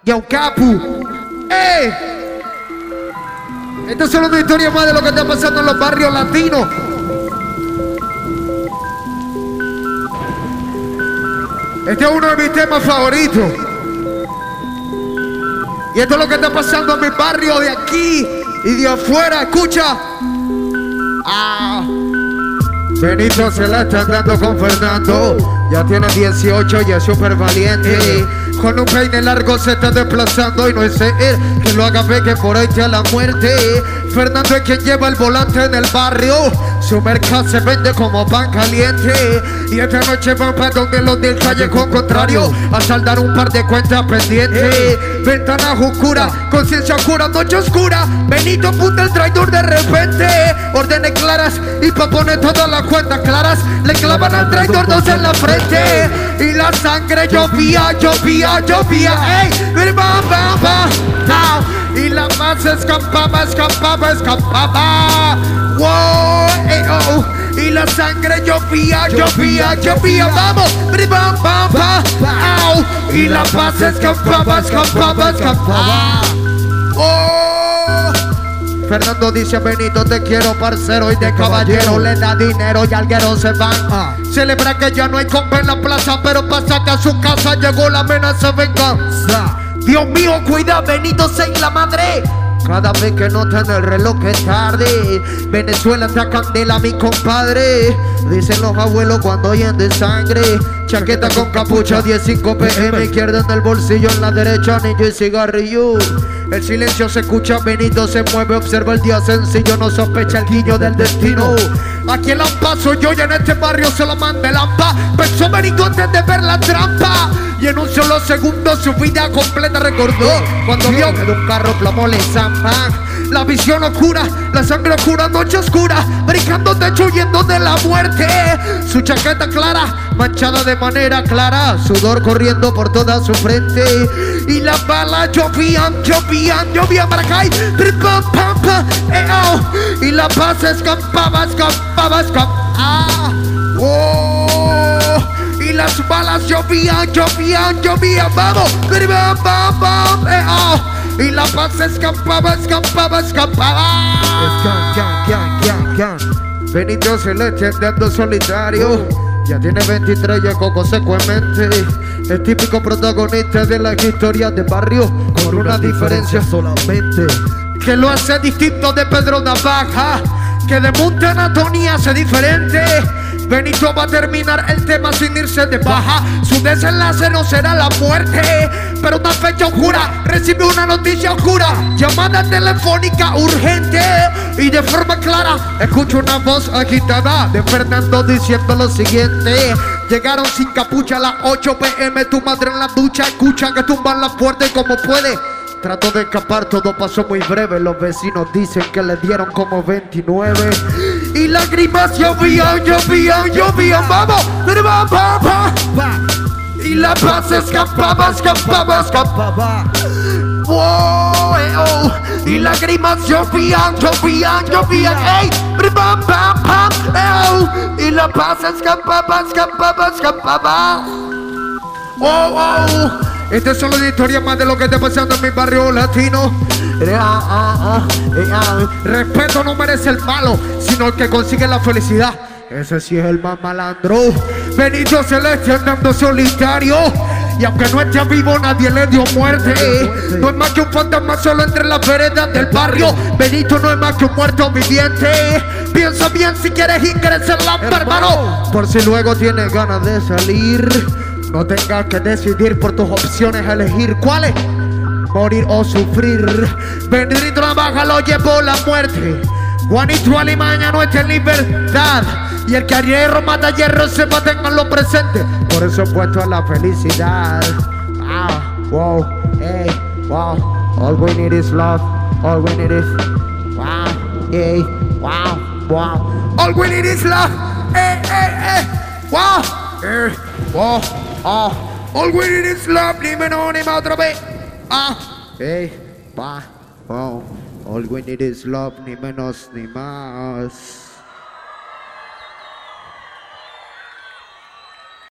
Yo Capu. ¡Ey! Esta es solo una historia más de lo que está pasando en los barrios latinos. Este es uno de mis temas favoritos. Y esto es lo que está pasando en mi barrio de aquí y de afuera. Escucha. Benito se la está dando con Fernando. Ya tiene 18 y es súper valiente. Con un peine largo se está desplazando y no es él que lo haga ver que por ahí te la muerte. Fernando es quien lleva el volante en el barrio. Su mercado se vende como pan caliente. Y esta noche van para donde los del callejón contrario a saldar un par de cuentas pendientes. Ventanas oscuras, conciencia oscura, noche oscura. Benito apunta el traidor de repente. Órdenes claras y pa' poner todas las cuentas claras. Le clavan al traidor dos en la frente. Y la sangre llovía, llovía, llovía. ¡Ey! Y la paz escapaba, escapaba, escapaba. ¡Wow! ¡Ey! ¡Oh! Y la sangre llovía, llovía, llovía. ¡Vamos! ¡Au! Y la paz escapaba, escapaba, escapaba. ¡Oh! Fernando dice a Benito, te quiero parcero, y de caballero le da dinero y alguero se van. Celebra que ya no hay compa en la plaza, pero pasa que a su casa llegó la amenaza venganza. Dios mío, cuida Benito, sé la madre. Cada vez que notan el reloj que es tarde. Venezuela está candela, mi compadre. Dicen los abuelos cuando oyen de sangre. Chaqueta con capucha, 15 PM. Izquierda en el bolsillo, en la derecha anillo y cigarrillo. El silencio se escucha, Benito se mueve, observa el día sencillo, no sospecha el guiño del destino. Aquí el paso yo y en este barrio se lo mande lampa. Pensó Benito antes de ver la trampa. Y en un solo segundo su vida completa recordó cuando vio que de un carro plomo le zampan. La visión oscura, la sangre oscura, noche oscura, brincando techo huyendo de la muerte. Su chaqueta clara, manchada de manera clara, sudor corriendo por toda su frente. Y las balas llovían, llovían, llovían para acá. Y la paz escapaba, escapaba, escapaba. Oh. Y las balas llovían, llovían, llovían. Vamos. Y la paz escapaba, escapaba, escapaba. Benito Celeste andando solitario. Ya tiene 23 y es consecuentemente el típico protagonista de las historias de barrio, con una diferencia solamente, que lo hace distinto de Pedro Navaja, que de Monte Anatonía hace diferente. Benito va a terminar el tema sin irse de baja. Su desenlace no será la muerte, pero una fecha oscura, recibe una noticia oscura. Llamada telefónica urgente y de forma clara escucho una voz agitada de Fernando diciendo lo siguiente: llegaron sin capucha a las 8 PM, tu madre en la ducha, escucha que tumban la puerta y como puede. Trató de escapar, todo pasó muy breve. Los vecinos dicen que le dieron como 29. Y lágrimas llovían, llovían, llovían. ¡Vamos! Y la paz escapaba, escapaba, escapaba. ¡Wow! Y lágrimas llovían, llovían, llovían. ¡Ey! Y la paz escapaba, escapaba, escapaba. ¡Oh, oh! Esta es solo una historia más de lo que está pasando en mi barrio latino. Respeto no merece el malo, sino el que consigue la felicidad. Ese sí es el más malandro. Benito Celeste andando solitario. Y aunque no esté vivo, nadie le dio muerte. No es más que un fantasma solo entre las veredas del barrio. Benito no es más que un muerto viviente. Piensa bien si quieres ingresar la hermano, por si luego tienes ganas de salir. No tengas que decidir por tus opciones, elegir cuáles, morir o sufrir. Benito Navaja lo llevó la muerte. Juanito Alimaña no está en libertad. Y el que a hierro mata hierro se mata en lo presente. Por eso he puesto la felicidad. Wow, hey, wow. All we need is love. All we need is wow, hey, wow, wow. All we need is love. Hey, hey, hey, wow, wow. All we need is love, ni menos ni más otra vez. Hey, wow. All we need is love, ni menos ni más.